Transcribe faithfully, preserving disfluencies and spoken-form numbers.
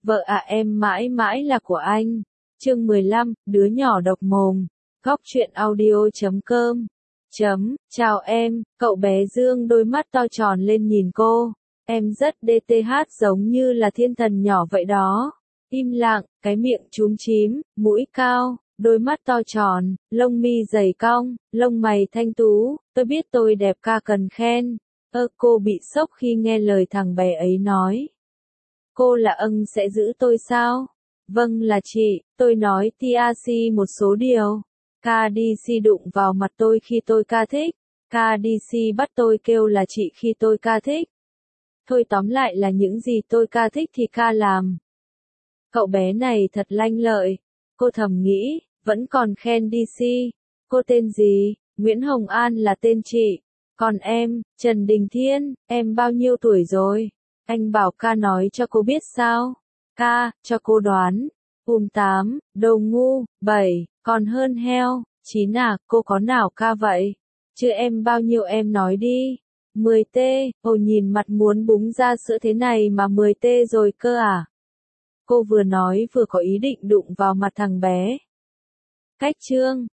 Vợ à em mãi mãi là của anh. Chương mười lăm, đứa nhỏ độc mồm. Góc truyện audio chấm com. Chấm, chào em, cậu bé dương đôi mắt to tròn lên nhìn cô. Em rất đê tê hát giống như là thiên thần nhỏ vậy đó. Im lặng, cái miệng chúm chím, mũi cao, đôi mắt to tròn, lông mi dày cong, lông mày thanh tú, tôi biết tôi đẹp ca cần khen. Ơ cô bị sốc khi nghe lời thằng bé ấy nói. Cô là ân sẽ giữ tôi sao? Vâng là chị, tôi nói tê a xê một số điều. ca đê xê đụng vào mặt tôi khi tôi ca thích. ca đê xê bắt tôi kêu là chị khi tôi ca thích. Thôi tóm lại là những gì tôi ca thích thì ca làm. Cậu bé này thật lanh lợi. Cô thầm nghĩ, vẫn còn khen đê xê. Cô tên gì? Nguyễn Hồng An là tên chị. Còn em, Trần Đình Thiên, em bao nhiêu tuổi rồi? Anh bảo ca nói cho cô biết sao? Ca, cho cô đoán. Ùm tám, đầu ngu, bảy, còn hơn heo. Chín à, cô có nào ca vậy? Chứ em bao nhiêu em nói đi. mười tê, ồ nhìn mặt muốn búng ra sữa thế này mà mười tê rồi cơ à? Cô vừa nói vừa có ý định đụng vào mặt thằng bé. Cách chương,